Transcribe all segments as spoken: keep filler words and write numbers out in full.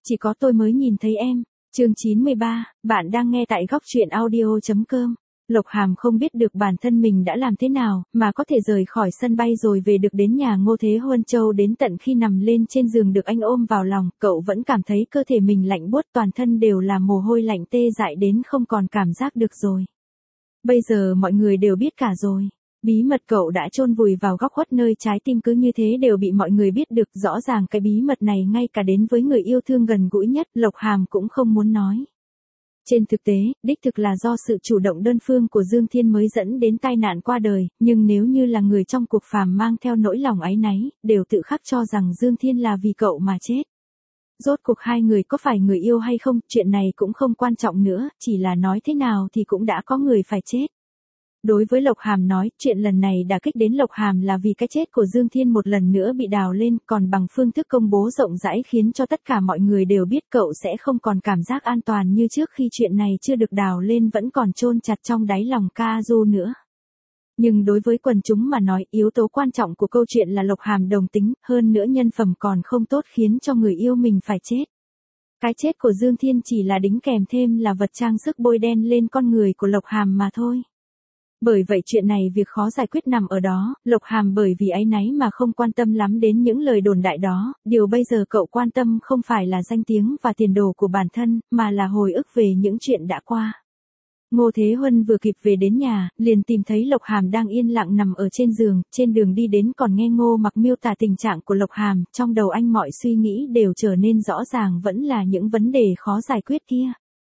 Chỉ có tôi mới nhìn thấy em. Chương chín mươi ba, bạn đang nghe tại góc truyện audio chấm com. Lộc Hàm không biết được bản thân mình đã làm thế nào, mà có thể rời khỏi sân bay rồi về được đến nhà Ngô Thế Huân Châu. Đến tận khi nằm lên trên giường được anh ôm vào lòng, cậu vẫn cảm thấy cơ thể mình lạnh buốt, toàn thân đều là mồ hôi lạnh, tê dại đến không còn cảm giác được rồi. Bây giờ mọi người đều biết cả rồi. Bí mật cậu đã chôn vùi vào góc khuất nơi trái tim cứ như thế đều bị mọi người biết được. Rõ ràng cái bí mật này ngay cả đến với người yêu thương gần gũi nhất, Lộc Hàm cũng không muốn nói. Trên thực tế, đích thực là do sự chủ động đơn phương của Dương Thiên mới dẫn đến tai nạn qua đời, nhưng nếu như là người trong cuộc phàm mang theo nỗi lòng áy náy, đều tự khắc cho rằng Dương Thiên là vì cậu mà chết. Rốt cuộc hai người có phải người yêu hay không, chuyện này cũng không quan trọng nữa, chỉ là nói thế nào thì cũng đã có người phải chết. Đối với Lộc Hàm nói, chuyện lần này đả kích đến Lộc Hàm là vì cái chết của Dương Thiên một lần nữa bị đào lên, còn bằng phương thức công bố rộng rãi khiến cho tất cả mọi người đều biết, cậu sẽ không còn cảm giác an toàn như trước khi chuyện này chưa được đào lên vẫn còn chôn chặt trong đáy lòng Ca Du nữa. Nhưng đối với quần chúng mà nói, yếu tố quan trọng của câu chuyện là Lộc Hàm đồng tính, hơn nữa nhân phẩm còn không tốt khiến cho người yêu mình phải chết. Cái chết của Dương Thiên chỉ là đính kèm thêm là vật trang sức bôi đen lên con người của Lộc Hàm mà thôi. Bởi vậy chuyện này việc khó giải quyết nằm ở đó, Lộc Hàm bởi vì áy náy mà không quan tâm lắm đến những lời đồn đại đó, điều bây giờ cậu quan tâm không phải là danh tiếng và tiền đồ của bản thân, mà là hồi ức về những chuyện đã qua. Ngô Thế Huân vừa kịp về đến nhà, liền tìm thấy Lộc Hàm đang yên lặng nằm ở trên giường, trên đường đi đến còn nghe Ngô Mặc miêu tả tình trạng của Lộc Hàm, trong đầu anh mọi suy nghĩ đều trở nên rõ ràng, vẫn là những vấn đề khó giải quyết kia.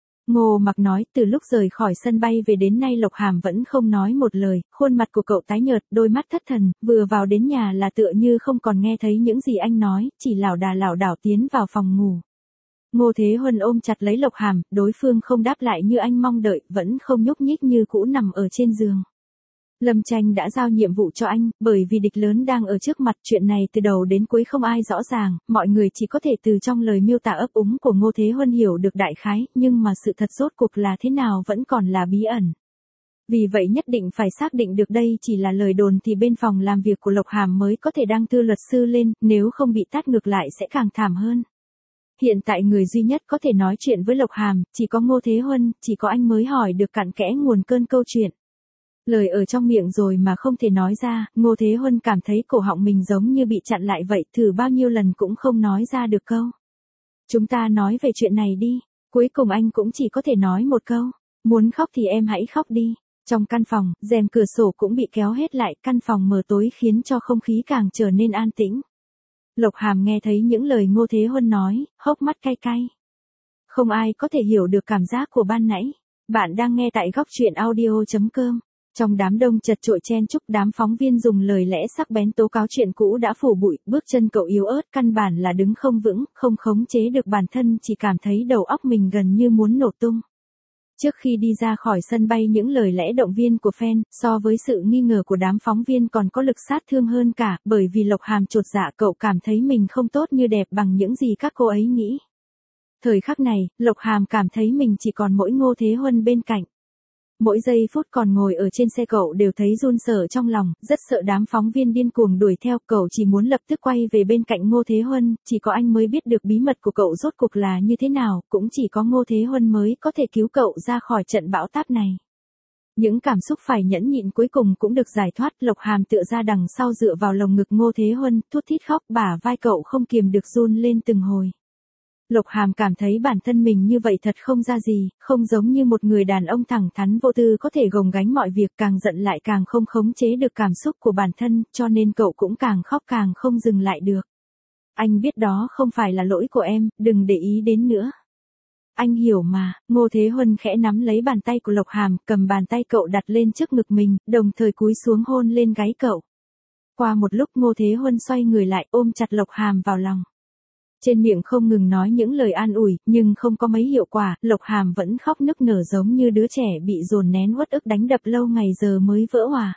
Ngô Mặc nói, từ lúc rời khỏi sân bay về đến nay Lộc Hàm vẫn không nói một lời, khuôn mặt của cậu tái nhợt, đôi mắt thất thần, vừa vào đến nhà là tựa như không còn nghe thấy những gì anh nói, chỉ lảo đà lảo đảo tiến vào phòng ngủ. Ngô Thế Huân ôm chặt lấy Lộc Hàm, đối phương không đáp lại như anh mong đợi, vẫn không nhúc nhích như cũ nằm ở trên giường. Lâm Tranh đã giao nhiệm vụ cho anh, bởi vì địch lớn đang ở trước mặt, chuyện này từ đầu đến cuối không ai rõ ràng, mọi người chỉ có thể từ trong lời miêu tả ấp úng của Ngô Thế Huân hiểu được đại khái, nhưng mà sự thật rốt cuộc là thế nào vẫn còn là bí ẩn. Vì vậy nhất định phải xác định được đây chỉ là lời đồn thì bên phòng làm việc của Lộc Hàm mới có thể đăng thư luật sư lên, nếu không bị tát ngược lại sẽ càng thảm hơn. Hiện tại người duy nhất có thể nói chuyện với Lộc Hàm, chỉ có Ngô Thế Huân, chỉ có anh mới hỏi được cặn kẽ nguồn cơn câu chuyện. Lời ở trong miệng rồi mà không thể nói ra, Ngô Thế Huân cảm thấy cổ họng mình giống như bị chặn lại vậy, thử bao nhiêu lần cũng không nói ra được câu. Chúng ta nói về chuyện này đi, cuối cùng anh cũng chỉ có thể nói một câu, muốn khóc thì em hãy khóc đi. Trong căn phòng, rèm cửa sổ cũng bị kéo hết lại, căn phòng mờ tối khiến cho không khí càng trở nên an tĩnh. Lộc Hàm nghe thấy những lời Ngô Thế Huân nói, hốc mắt cay cay. Không ai có thể hiểu được cảm giác của ban nãy. Bạn đang nghe tại góc truyện audio chấm com. Trong đám đông chật chội chen chúc, đám phóng viên dùng lời lẽ sắc bén tố cáo chuyện cũ đã phủ bụi, bước chân cậu yếu ớt, căn bản là đứng không vững, không khống chế được bản thân, chỉ cảm thấy đầu óc mình gần như muốn nổ tung. Trước khi đi ra khỏi sân bay, những lời lẽ động viên của fan, so với sự nghi ngờ của đám phóng viên còn có lực sát thương hơn cả, bởi vì Lộc Hàm chột dạ, cậu cảm thấy mình không tốt như đẹp bằng những gì các cô ấy nghĩ. Thời khắc này, Lộc Hàm cảm thấy mình chỉ còn mỗi Ngô Thế Huân bên cạnh. Mỗi giây phút còn ngồi ở trên xe cậu đều thấy run sợ trong lòng, rất sợ đám phóng viên điên cuồng đuổi theo, cậu chỉ muốn lập tức quay về bên cạnh Ngô Thế Huân, chỉ có anh mới biết được bí mật của cậu rốt cuộc là như thế nào, cũng chỉ có Ngô Thế Huân mới có thể cứu cậu ra khỏi trận bão táp này. Những cảm xúc phải nhẫn nhịn cuối cùng cũng được giải thoát, Lộc Hàm tựa ra đằng sau dựa vào lồng ngực Ngô Thế Huân, thút thít khóc, bả vai cậu không kiềm được run lên từng hồi. Lộc Hàm cảm thấy bản thân mình như vậy thật không ra gì, không giống như một người đàn ông thẳng thắn vô tư có thể gồng gánh mọi việc, càng giận lại càng không khống chế được cảm xúc của bản thân, cho nên cậu cũng càng khóc càng không dừng lại được. Anh biết đó không phải là lỗi của em, đừng để ý đến nữa. Anh hiểu mà. Ngô Thế Huân khẽ nắm lấy bàn tay của Lộc Hàm, cầm bàn tay cậu đặt lên trước ngực mình, đồng thời cúi xuống hôn lên gáy cậu. Qua một lúc Ngô Thế Huân xoay người lại ôm chặt Lộc Hàm vào lòng. Trên miệng không ngừng nói những lời an ủi, nhưng không có mấy hiệu quả, Lộc Hàm vẫn khóc nức nở giống như đứa trẻ bị dồn nén uất ức đánh đập lâu ngày giờ mới vỡ hòa.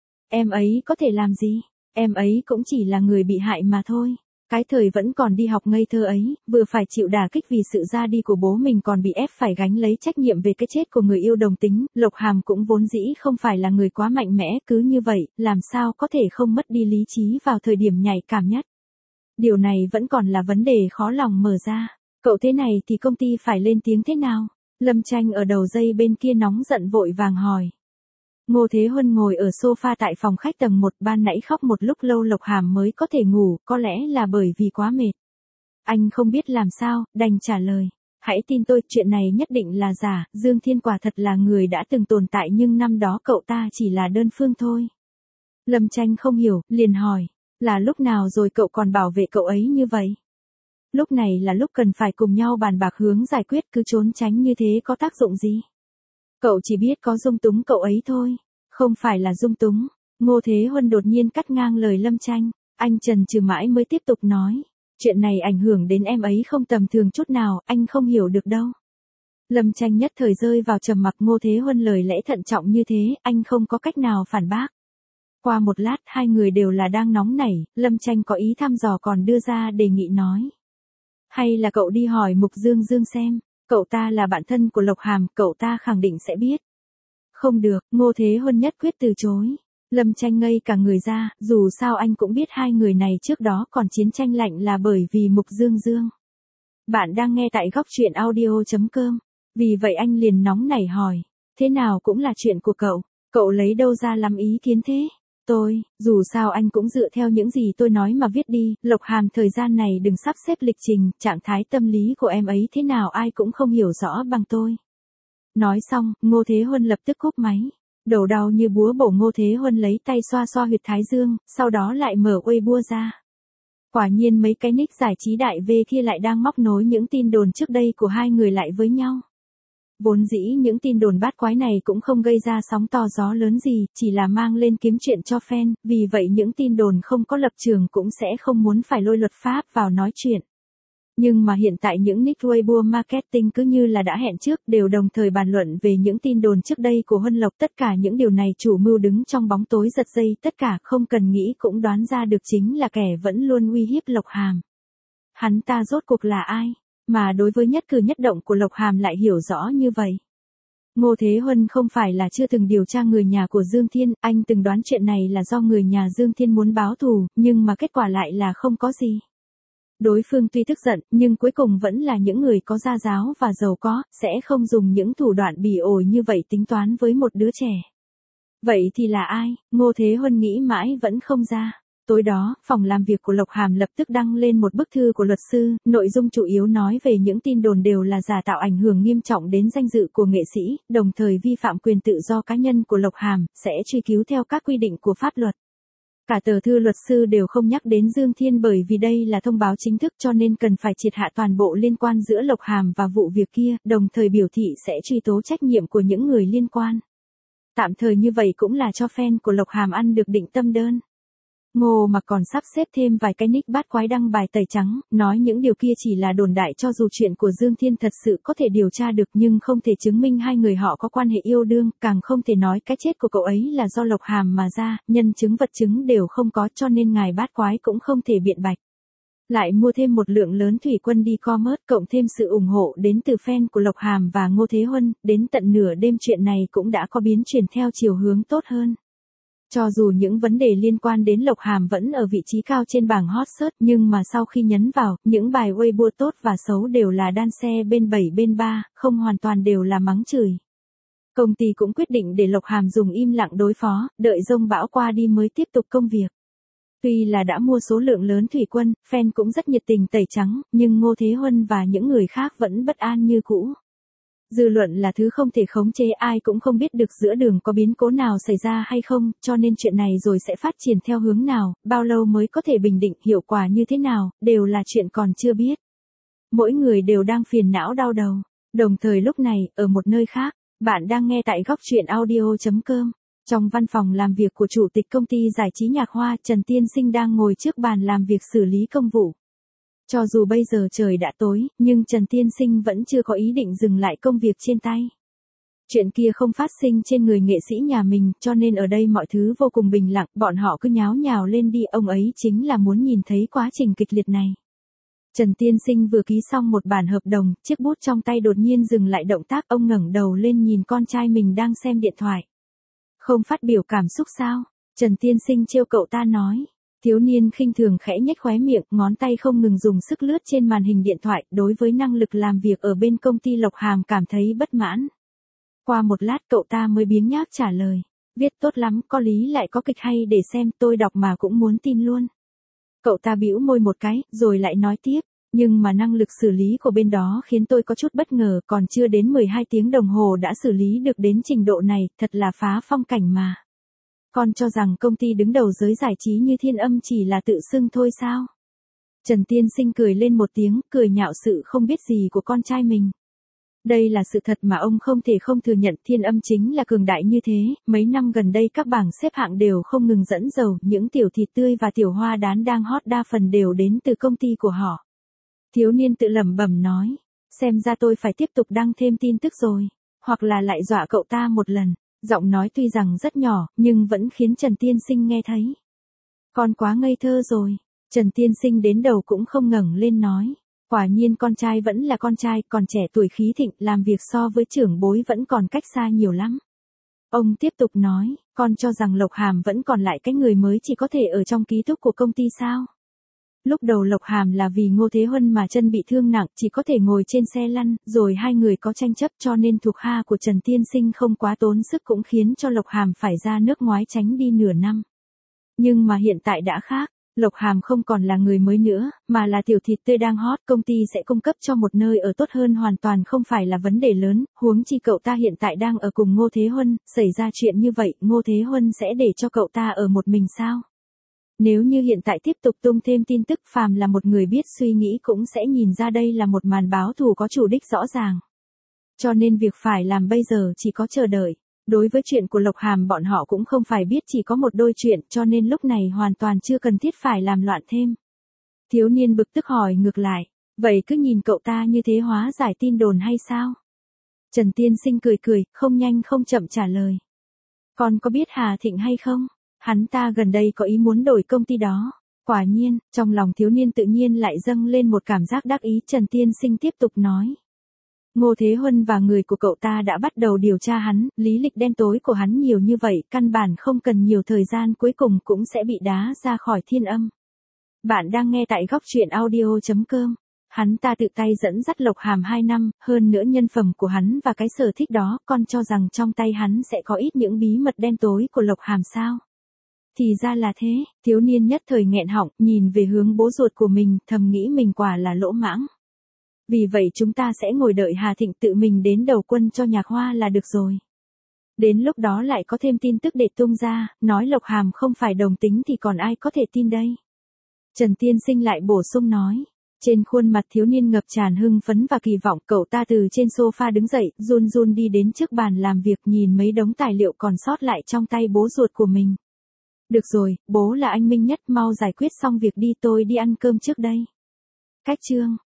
Em ấy có thể làm gì? Em ấy cũng chỉ là người bị hại mà thôi. Cái thời vẫn còn đi học ngây thơ ấy, vừa phải chịu đả kích vì sự ra đi của bố mình còn bị ép phải gánh lấy trách nhiệm về cái chết của người yêu đồng tính, Lộc Hàm cũng vốn dĩ không phải là người quá mạnh mẽ, cứ như vậy, làm sao có thể không mất đi lý trí vào thời điểm nhạy cảm nhất. Điều này vẫn còn là vấn đề khó lòng mở ra. Cậu thế này thì công ty phải lên tiếng thế nào? Lâm Tranh ở đầu dây bên kia nóng giận vội vàng hỏi. Ngô Thế Huân ngồi ở sofa tại phòng khách tầng một, ban nãy khóc một lúc lâu Lộc Hàm mới có thể ngủ, có lẽ là bởi vì quá mệt. Anh không biết làm sao, đành trả lời. Hãy tin tôi, chuyện này nhất định là giả, Dương Thiên quả thật là người đã từng tồn tại nhưng năm đó cậu ta chỉ là đơn phương thôi. Lâm Tranh không hiểu, liền hỏi, là lúc nào rồi cậu còn bảo vệ cậu ấy như vậy? Lúc này là lúc cần phải cùng nhau bàn bạc hướng giải quyết, cứ trốn tránh như thế có tác dụng gì? Cậu chỉ biết có dung túng cậu ấy thôi, không phải là dung túng. Ngô Thế Huân đột nhiên cắt ngang lời Lâm Tranh, anh chần chừ mãi mới tiếp tục nói. Chuyện này ảnh hưởng đến em ấy không tầm thường chút nào, anh không hiểu được đâu. Lâm Tranh nhất thời rơi vào trầm mặc. Ngô Thế Huân lời lẽ thận trọng như thế, anh không có cách nào phản bác. Qua một lát hai người đều là đang nóng nảy, Lâm Tranh có ý thăm dò còn đưa ra đề nghị nói. Hay là cậu đi hỏi Mục Dương Dương xem, cậu ta là bạn thân của Lộc Hàm, cậu ta khẳng định sẽ biết. Không được, Ngô Thế Huân nhất quyết từ chối. Lâm Tranh ngây cả người ra, dù sao anh cũng biết hai người này trước đó còn chiến tranh lạnh là bởi vì Mục Dương Dương. Bạn đang nghe tại góc truyện audio chấm com. Vì vậy anh liền nóng nảy hỏi, thế nào cũng là chuyện của cậu, cậu lấy đâu ra làm ý kiến thế? Tôi, dù sao anh cũng dựa theo những gì tôi nói mà viết đi, Lộc Hàm thời gian này đừng sắp xếp lịch trình, trạng thái tâm lý của em ấy thế nào ai cũng không hiểu rõ bằng tôi. Nói xong, Ngô Thế Huân lập tức cúp máy. Đầu đau như búa bổ, Ngô Thế Huân lấy tay xoa xoa huyệt thái dương, sau đó lại mở Weibo ra. Quả nhiên mấy cái nick giải trí đại V kia lại đang móc nối những tin đồn trước đây của hai người lại với nhau. Vốn dĩ những tin đồn bát quái này cũng không gây ra sóng to gió lớn gì, chỉ là mang lên kiếm chuyện cho fan, vì vậy những tin đồn không có lập trường cũng sẽ không muốn phải lôi luật pháp vào nói chuyện. Nhưng mà hiện tại những nick Weibo marketing cứ như là đã hẹn trước, đều đồng thời bàn luận về những tin đồn trước đây của Huân Lộc. Tất cả những điều này chủ mưu đứng trong bóng tối giật dây, tất cả không cần nghĩ cũng đoán ra được chính là kẻ vẫn luôn uy hiếp Lộc Hàm. Hắn ta rốt cuộc là ai, mà đối với nhất cử nhất động của Lộc Hàm lại hiểu rõ như vậy? Ngô Thế Huân không phải là chưa từng điều tra người nhà của Dương Thiên, anh từng đoán chuyện này là do người nhà Dương Thiên muốn báo thù, nhưng mà kết quả lại là không có gì. Đối phương tuy tức giận, nhưng cuối cùng vẫn là những người có gia giáo và giàu có, sẽ không dùng những thủ đoạn bỉ ổi như vậy tính toán với một đứa trẻ. Vậy thì là ai? Ngô Thế Huân nghĩ mãi vẫn không ra. Tối đó, phòng làm việc của Lộc Hàm lập tức đăng lên một bức thư của luật sư, nội dung chủ yếu nói về những tin đồn đều là giả tạo, ảnh hưởng nghiêm trọng đến danh dự của nghệ sĩ, đồng thời vi phạm quyền tự do cá nhân của Lộc Hàm, sẽ truy cứu theo các quy định của pháp luật. Cả tờ thư luật sư đều không nhắc đến Dương Thiên bởi vì đây là thông báo chính thức cho nên cần phải triệt hạ toàn bộ liên quan giữa Lộc Hàm và vụ việc kia, đồng thời biểu thị sẽ truy tố trách nhiệm của những người liên quan. Tạm thời như vậy cũng là cho fan của Lộc Hàm ăn được định tâm đơn. Ngô mà còn sắp xếp thêm vài cái nick bát quái đăng bài tẩy trắng, nói những điều kia chỉ là đồn đại, cho dù chuyện của Dương Thiên thật sự có thể điều tra được nhưng không thể chứng minh hai người họ có quan hệ yêu đương, càng không thể nói cái chết của cậu ấy là do Lộc Hàm mà ra, nhân chứng vật chứng đều không có cho nên ngài bát quái cũng không thể biện bạch. Lại mua thêm một lượng lớn thủy quân đi commerce, cộng thêm sự ủng hộ đến từ fan của Lộc Hàm và Ngô Thế Huân, đến tận nửa đêm chuyện này cũng đã có biến chuyển theo chiều hướng tốt hơn. Cho dù những vấn đề liên quan đến Lộc Hàm vẫn ở vị trí cao trên bảng hot search, nhưng mà sau khi nhấn vào, những bài Weibo tốt và xấu đều là đan xe bên bảy bên ba, không hoàn toàn đều là mắng chửi. Công ty cũng quyết định để Lộc Hàm dùng im lặng đối phó, đợi dông bão qua đi mới tiếp tục công việc. Tuy là đã mua số lượng lớn thủy quân, fan cũng rất nhiệt tình tẩy trắng, nhưng Ngô Thế Huân và những người khác vẫn bất an như cũ. Dư luận là thứ không thể khống chế, ai cũng không biết được giữa đường có biến cố nào xảy ra hay không, cho nên chuyện này rồi sẽ phát triển theo hướng nào, bao lâu mới có thể bình định, hiệu quả như thế nào, đều là chuyện còn chưa biết. Mỗi người đều đang phiền não đau đầu. Đồng thời lúc này, ở một nơi khác, bạn đang nghe tại góc truyện audio chấm com. Trong văn phòng làm việc của chủ tịch công ty giải trí Nhạc Hoa, Trần Tiên Sinh đang ngồi trước bàn làm việc xử lý công vụ. Cho dù bây giờ trời đã tối, nhưng Trần Tiên Sinh vẫn chưa có ý định dừng lại công việc trên tay. Chuyện kia không phát sinh trên người nghệ sĩ nhà mình, cho nên ở đây mọi thứ vô cùng bình lặng, bọn họ cứ nháo nhào lên đi, ông ấy chính là muốn nhìn thấy quá trình kịch liệt này. Trần Tiên Sinh vừa ký xong một bản hợp đồng, chiếc bút trong tay đột nhiên dừng lại động tác, ông ngẩng đầu lên nhìn con trai mình đang xem điện thoại. Không phát biểu cảm xúc sao? Trần Tiên Sinh trêu cậu ta nói. Thiếu niên khinh thường khẽ nhếch khóe miệng, ngón tay không ngừng dùng sức lướt trên màn hình điện thoại, đối với năng lực làm việc ở bên công ty Lộc Hàm cảm thấy bất mãn. Qua một lát cậu ta mới biếng nhác trả lời, viết tốt lắm, có lý lại có kịch hay để xem, tôi đọc mà cũng muốn tin luôn. Cậu ta bĩu môi một cái, rồi lại nói tiếp, nhưng mà năng lực xử lý của bên đó khiến tôi có chút bất ngờ, còn chưa đến mười hai tiếng đồng hồ đã xử lý được đến trình độ này, thật là phá phong cảnh mà. Con cho rằng công ty đứng đầu giới giải trí như Thiên Âm chỉ là tự xưng thôi sao? Trần Tiên Sinh cười lên một tiếng, cười nhạo sự không biết gì của con trai mình. Đây là sự thật mà ông không thể không thừa nhận, Thiên Âm chính là cường đại như thế, mấy năm gần đây các bảng xếp hạng đều không ngừng dẫn dầu, những tiểu thịt tươi và tiểu hoa đán đang hot đa phần đều đến từ công ty của họ. Thiếu niên tự lẩm bẩm nói, xem ra tôi phải tiếp tục đăng thêm tin tức rồi, hoặc là lại dọa cậu ta một lần. Giọng nói tuy rằng rất nhỏ, nhưng vẫn khiến Trần Tiên Sinh nghe thấy. Con quá ngây thơ rồi. Trần Tiên Sinh đến đầu cũng không ngẩng lên nói. Quả nhiên con trai vẫn là con trai, còn trẻ tuổi khí thịnh, làm việc so với trưởng bối vẫn còn cách xa nhiều lắm. Ông tiếp tục nói, con cho rằng Lộc Hàm vẫn còn lại cái người mới chỉ có thể ở trong ký túc của công ty sao? Lúc đầu Lộc Hàm là vì Ngô Thế Huân mà chân bị thương nặng, chỉ có thể ngồi trên xe lăn, rồi hai người có tranh chấp cho nên thuộc hạ của Trần Tiên Sinh không quá tốn sức cũng khiến cho Lộc Hàm phải ra nước ngoài tránh đi nửa năm. Nhưng mà hiện tại đã khác, Lộc Hàm không còn là người mới nữa, mà là tiểu thịt tươi đang hot, công ty sẽ cung cấp cho một nơi ở tốt hơn hoàn toàn không phải là vấn đề lớn, huống chi cậu ta hiện tại đang ở cùng Ngô Thế Huân, xảy ra chuyện như vậy, Ngô Thế Huân sẽ để cho cậu ta ở một mình sao? Nếu như hiện tại tiếp tục tung thêm tin tức, phàm là một người biết suy nghĩ cũng sẽ nhìn ra đây là một màn báo thù có chủ đích rõ ràng. Cho nên việc phải làm bây giờ chỉ có chờ đợi. Đối với chuyện của Lộc Hàm bọn họ cũng không phải biết chỉ có một đôi chuyện, cho nên lúc này hoàn toàn chưa cần thiết phải làm loạn thêm. Thiếu niên bực tức hỏi ngược lại, vậy cứ nhìn cậu ta như thế hóa giải tin đồn hay sao? Trần Tiên Sinh cười cười, không nhanh không chậm trả lời. Con có biết Hà Thịnh hay không? Hắn ta gần đây có ý muốn đổi công ty đó. Quả nhiên, trong lòng thiếu niên tự nhiên lại dâng lên một cảm giác đắc ý. Trần Tiên Sinh tiếp tục nói. Ngô Thế Huân và người của cậu ta đã bắt đầu điều tra hắn, lý lịch đen tối của hắn nhiều như vậy, căn bản không cần nhiều thời gian cuối cùng cũng sẽ bị đá ra khỏi Thiên Âm. Bạn đang nghe tại góc truyện audio chấm com. Hắn ta tự tay dẫn dắt Lộc Hàm hai năm, hơn nữa nhân phẩm của hắn và cái sở thích đó, con cho rằng trong tay hắn sẽ có ít những bí mật đen tối của Lộc Hàm sao? Thì ra là thế, thiếu niên nhất thời nghẹn họng, nhìn về hướng bố ruột của mình, thầm nghĩ mình quả là lỗ mãng. Vì vậy chúng ta sẽ ngồi đợi Hà Thịnh tự mình đến đầu quân cho Nhạc Hoa là được rồi. Đến lúc đó lại có thêm tin tức để tung ra, nói Lộc Hàm không phải đồng tính thì còn ai có thể tin đây. Trần Tiên Sinh lại bổ sung nói. Trên khuôn mặt thiếu niên ngập tràn hưng phấn và kỳ vọng, cậu ta từ trên sofa đứng dậy, run run đi đến trước bàn làm việc, nhìn mấy đống tài liệu còn sót lại trong tay bố ruột của mình. Được rồi, bố là anh minh nhất, mau giải quyết xong việc đi, tôi đi ăn cơm trước đây. Cách chương